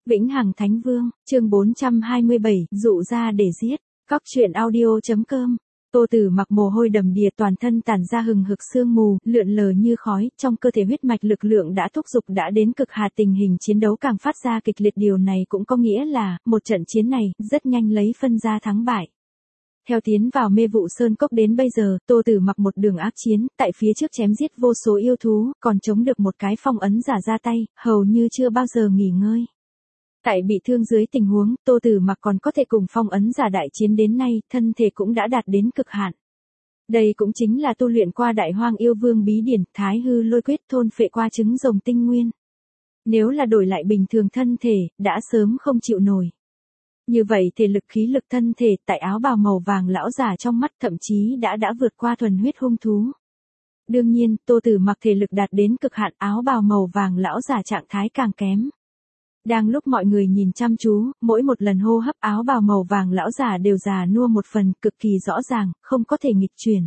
Vĩnh Hằng Thánh Vương, chương 427, dụ ra để giết. Cóc truyện audio.com. Tô Tử Mặc mồ hôi đầm đìa, toàn thân tản ra hừng hực sương mù, lượn lờ như khói, trong cơ thể huyết mạch lực lượng đã thúc giục đã đến cực hạn, tình hình chiến đấu càng phát ra kịch liệt, điều này cũng có nghĩa là, một trận chiến này, rất nhanh lấy phân ra thắng bại. Theo tiến vào mê vụ sơn cốc đến bây giờ, Tô Tử Mặc một đường ác chiến, tại phía trước chém giết vô số yêu thú, còn chống được một cái phong ấn giả ra tay, hầu như chưa bao giờ nghỉ ngơi. Tại bị thương dưới tình huống, Tô Tử Mặc còn có thể cùng phong ấn giả đại chiến đến nay, thân thể cũng đã đạt đến cực hạn. Đây cũng chính là tu luyện qua Đại Hoang Yêu Vương bí điển, Thái Hư Lôi Quyết, thôn phệ qua trứng rồng tinh nguyên. Nếu là đổi lại bình thường thân thể, đã sớm không chịu nổi. Như vậy thể lực khí lực thân thể tại áo bào màu vàng lão giả trong mắt thậm chí đã vượt qua thuần huyết hung thú. Đương nhiên, Tô Tử Mặc thể lực đạt đến cực hạn, áo bào màu vàng lão giả trạng thái càng kém. Đang lúc mọi người nhìn chăm chú, mỗi một lần hô hấp áo bào màu vàng lão giả đều già nua một phần, cực kỳ rõ ràng, không có thể nghịch chuyển.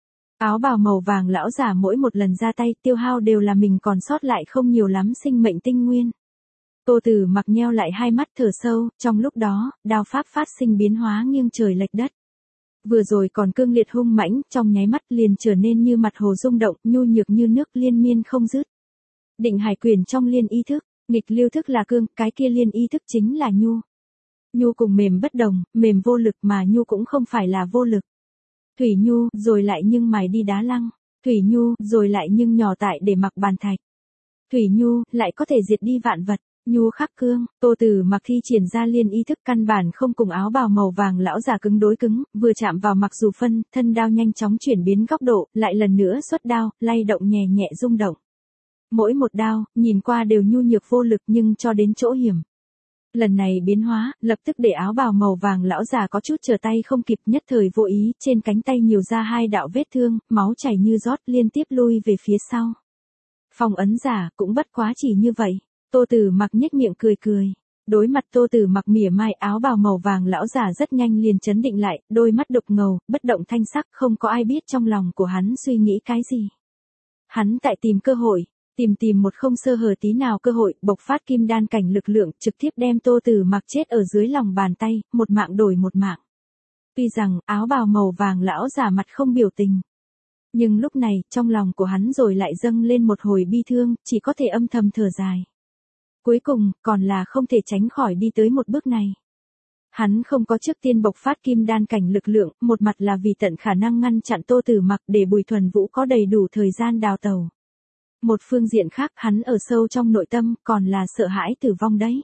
Áo bào màu vàng lão giả mỗi một lần ra tay tiêu hao đều là mình còn sót lại không nhiều lắm sinh mệnh tinh nguyên. Tô Tử Mặc nheo lại hai mắt thở sâu, trong lúc đó, đao pháp phát sinh biến hóa nghiêng trời lệch đất. Vừa rồi còn cương liệt hung mãnh, trong nháy mắt liền trở nên như mặt hồ rung động, nhu nhược như nước liên miên không dứt. Định hải quyền trong liên y thức, nghịch lưu thức là cương, cái kia liên y thức chính là nhu. Nhu cùng mềm bất đồng, mềm vô lực mà nhu cũng không phải là vô lực. Thủy nhu, rồi lại nhưng mài đi đá lăng. Thủy nhu, rồi lại nhưng nhỏ tại để mặc bàn thạch. Thủy nhu, lại có thể diệt đi vạn vật. Nhu khắc cương, Tô Tử Mặc thi triển ra liên ý thức căn bản không cùng áo bào màu vàng lão giả cứng đối cứng, vừa chạm vào mặc dù phân, thân đao nhanh chóng chuyển biến góc độ, lại lần nữa xuất đao, lay động nhẹ nhẹ rung động. Mỗi một đao, nhìn qua đều nhu nhược vô lực nhưng cho đến chỗ hiểm. Lần này biến hóa, lập tức để áo bào màu vàng lão giả có chút trở tay không kịp, nhất thời vô ý, trên cánh tay nhiều ra hai đạo vết thương, máu chảy như rót, liên tiếp lui về phía sau. Phong ấn giả, cũng bất quá chỉ như vậy. Tô Tử Mặc nhếch miệng cười cười. Đối mặt Tô Tử Mặc mỉa mai, áo bào màu vàng lão giả rất nhanh liền chấn định lại, đôi mắt đục ngầu, bất động thanh sắc, không có ai biết trong lòng của hắn suy nghĩ cái gì. Hắn tại tìm cơ hội, tìm một không sơ hở tí nào cơ hội, bộc phát kim đan cảnh lực lượng, trực tiếp đem Tô Tử Mặc chết ở dưới lòng bàn tay, một mạng đổi một mạng. Tuy rằng, áo bào màu vàng lão giả mặt không biểu tình. Nhưng lúc này, trong lòng của hắn rồi lại dâng lên một hồi bi thương, chỉ có thể âm thầm thở dài. Cuối cùng, còn là không thể tránh khỏi đi tới một bước này. Hắn không có trước tiên bộc phát kim đan cảnh lực lượng, một mặt là vì tận khả năng ngăn chặn Tô Tử Mặc để Bùi Thuần Vũ có đầy đủ thời gian đào tẩu. Một phương diện khác, hắn ở sâu trong nội tâm, còn là sợ hãi tử vong đấy.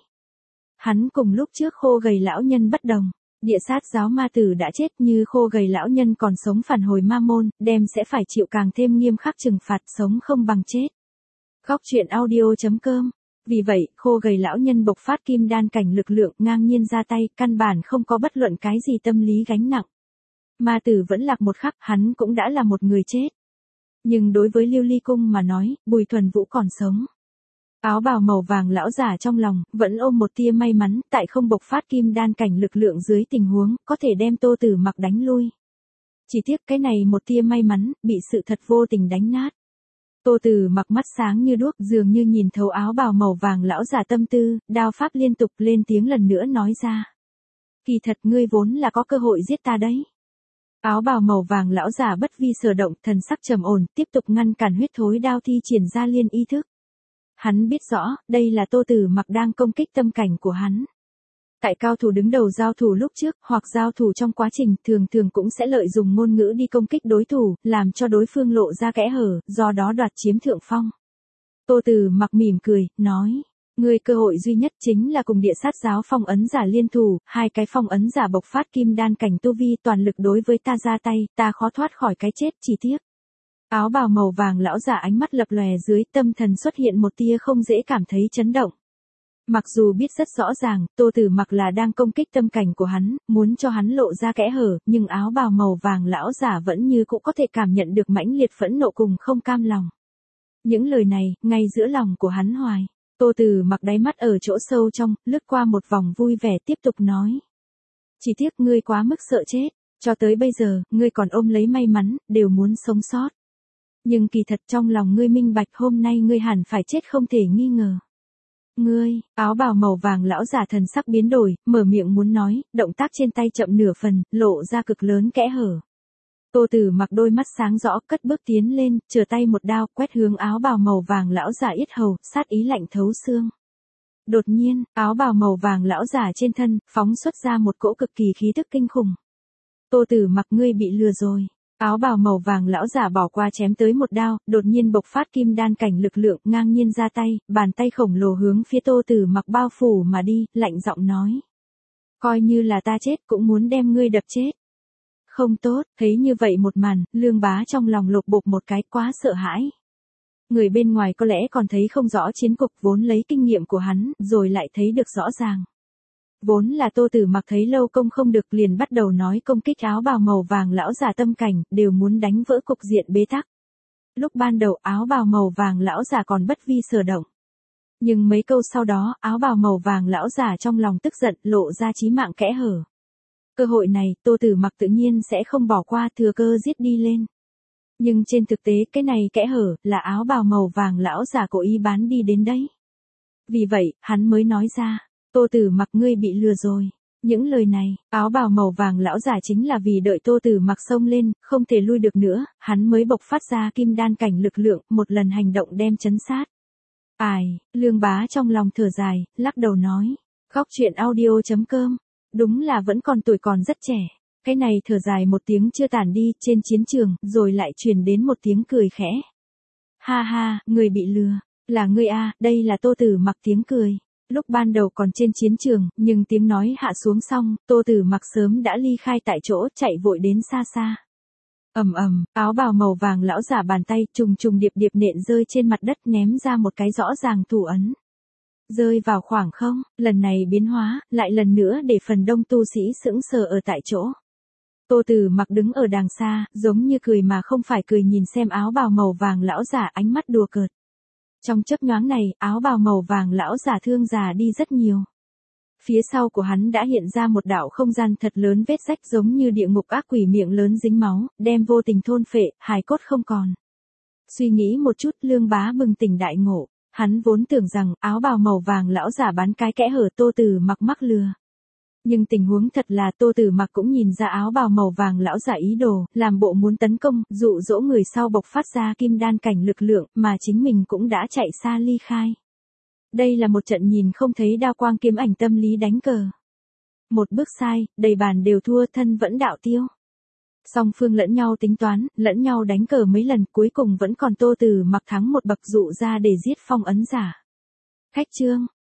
Hắn cùng lúc trước khô gầy lão nhân bất đồng. Địa sát giáo ma tử đã chết, như khô gầy lão nhân còn sống phản hồi ma môn, đem sẽ phải chịu càng thêm nghiêm khắc trừng phạt, sống không bằng chết. Cóc truyện audio.com. Vì vậy, khô gầy lão nhân bộc phát kim đan cảnh lực lượng ngang nhiên ra tay, căn bản không có bất luận cái gì tâm lý gánh nặng. Ma tử vẫn lạc một khắc, hắn cũng đã là một người chết. Nhưng đối với Lưu Ly Cung mà nói, Bùi Thuần Vũ còn sống. Áo bào màu vàng lão giả trong lòng, vẫn ôm một tia may mắn, tại không bộc phát kim đan cảnh lực lượng dưới tình huống, có thể đem Tô Tử Mặc đánh lui. Chỉ tiếc cái này một tia may mắn, bị sự thật vô tình đánh nát. Tô Tử Mặc mắt sáng như đuốc, dường như nhìn thấu áo bào màu vàng lão giả tâm tư, đao pháp liên tục lên tiếng lần nữa nói ra. Kỳ thật ngươi vốn là có cơ hội giết ta đấy. Áo bào màu vàng lão giả bất vi sở động, thần sắc trầm ổn, tiếp tục ngăn cản huyết thối đao thi triển ra liên ý thức. Hắn biết rõ, đây là Tô Tử Mặc đang công kích tâm cảnh của hắn. Tại cao thủ đứng đầu giao thủ lúc trước, hoặc giao thủ trong quá trình, thường cũng sẽ lợi dụng ngôn ngữ đi công kích đối thủ, làm cho đối phương lộ ra kẽ hở, do đó đoạt chiếm thượng phong. Tô Tử Mặc mỉm cười, nói, ngươi cơ hội duy nhất chính là cùng địa sát giáo phong ấn giả liên thủ, hai cái phong ấn giả bộc phát kim đan cảnh tu vi toàn lực đối với ta ra tay, ta khó thoát khỏi cái chết, chỉ tiếc. Áo bào màu vàng lão giả ánh mắt lập lòe dưới, tâm thần xuất hiện một tia không dễ cảm thấy chấn động. Mặc dù biết rất rõ ràng, Tô Tử Mặc là đang công kích tâm cảnh của hắn, muốn cho hắn lộ ra kẽ hở, nhưng áo bào màu vàng lão giả vẫn như cũng có thể cảm nhận được mãnh liệt phẫn nộ cùng không cam lòng. Những lời này, ngay giữa lòng của hắn hoài. Tô Tử Mặc đáy mắt ở chỗ sâu trong, lướt qua một vòng vui vẻ tiếp tục nói. Chỉ tiếc ngươi quá mức sợ chết, cho tới bây giờ, ngươi còn ôm lấy may mắn, đều muốn sống sót. Nhưng kỳ thật trong lòng ngươi minh bạch hôm nay ngươi hẳn phải chết không thể nghi ngờ. Ngươi, áo bào màu vàng lão giả thần sắc biến đổi, mở miệng muốn nói, động tác trên tay chậm nửa phần, lộ ra cực lớn kẽ hở. Tô Tử Mặc đôi mắt sáng rõ, cất bước tiến lên, chừa tay một đao, quét hướng áo bào màu vàng lão giả yết hầu, sát ý lạnh thấu xương. Đột nhiên, áo bào màu vàng lão giả trên thân, phóng xuất ra một cỗ cực kỳ khí tức kinh khủng. Tô Tử Mặc, ngươi bị lừa rồi. Áo bào màu vàng lão giả bỏ qua chém tới một đao, đột nhiên bộc phát kim đan cảnh lực lượng, ngang nhiên ra tay, bàn tay khổng lồ hướng phía Tô Tử Mặc bao phủ mà đi, lạnh giọng nói. Coi như là ta chết cũng muốn đem ngươi đập chết. Không tốt, thấy như vậy một màn, Lương Bá trong lòng lột bột một cái, quá sợ hãi. Người bên ngoài có lẽ còn thấy không rõ chiến cục, vốn lấy kinh nghiệm của hắn, rồi lại thấy được rõ ràng. Vốn là Tô Tử Mặc thấy lâu công không được liền bắt đầu nói công kích áo bào màu vàng lão giả tâm cảnh, đều muốn đánh vỡ cục diện bế tắc. Lúc ban đầu áo bào màu vàng lão giả còn bất vi sở động. Nhưng mấy câu sau đó, áo bào màu vàng lão giả trong lòng tức giận, lộ ra chí mạng kẽ hở. Cơ hội này, Tô Tử Mặc tự nhiên sẽ không bỏ qua, thừa cơ giết đi lên. Nhưng trên thực tế cái này kẽ hở, là áo bào màu vàng lão giả cố ý bán đi đến đấy. Vì vậy, hắn mới nói ra, Tô Tử Mặc, ngươi bị lừa rồi. Những lời này, áo bào màu vàng lão giả chính là vì đợi Tô Tử Mặc xông lên, không thể lui được nữa, hắn mới bộc phát ra kim đan cảnh lực lượng, một lần hành động đem chấn sát. Ai, Lương Bá trong lòng thở dài, lắc đầu nói, Góc truyện audio.com, đúng là vẫn còn tuổi còn rất trẻ. Cái này thở dài một tiếng chưa tản đi, trên chiến trường, rồi lại truyền đến một tiếng cười khẽ. Ha ha, người bị lừa, là ngươi a, đây là Tô Tử Mặc tiếng cười. Lúc ban đầu còn trên chiến trường, nhưng tiếng nói hạ xuống xong, Tô Tử Mặc sớm đã ly khai tại chỗ, chạy vội đến xa xa. Ầm ầm, áo bào màu vàng lão giả bàn tay trùng trùng điệp điệp nện rơi trên mặt đất, ném ra một cái rõ ràng thủ ấn. Rơi vào khoảng không, lần này biến hóa, lại lần nữa để phần đông tu sĩ sững sờ ở tại chỗ. Tô Tử Mặc đứng ở đàng xa, giống như cười mà không phải cười, nhìn xem áo bào màu vàng lão giả, ánh mắt đùa cợt. Trong chớp nhoáng này, áo bào màu vàng lão giả thương già đi rất nhiều. Phía sau của hắn đã hiện ra một đạo không gian thật lớn, vết rách giống như địa ngục ác quỷ, miệng lớn dính máu, đem vô tình thôn phệ, hài cốt không còn. Suy nghĩ một chút, Lương Bá bừng tỉnh đại ngộ. Hắn vốn tưởng rằng áo bào màu vàng lão giả bán cái kẽ hở Tô Tử Mặc mắc lừa. Nhưng tình huống thật là Tô Tử Mặc cũng nhìn ra áo bào màu vàng lão giả ý đồ, làm bộ muốn tấn công, dụ dỗ người sau bộc phát ra kim đan cảnh lực lượng, mà chính mình cũng đã chạy xa ly khai. Đây là một trận nhìn không thấy đao quang kiếm ảnh tâm lý đánh cờ. Một bước sai, đầy bàn đều thua, thân vẫn đạo tiêu. Song phương lẫn nhau tính toán, lẫn nhau đánh cờ mấy lần, cuối cùng vẫn còn Tô Tử Mặc thắng một bậc, dụ ra để giết phong ấn giả. Khách trương,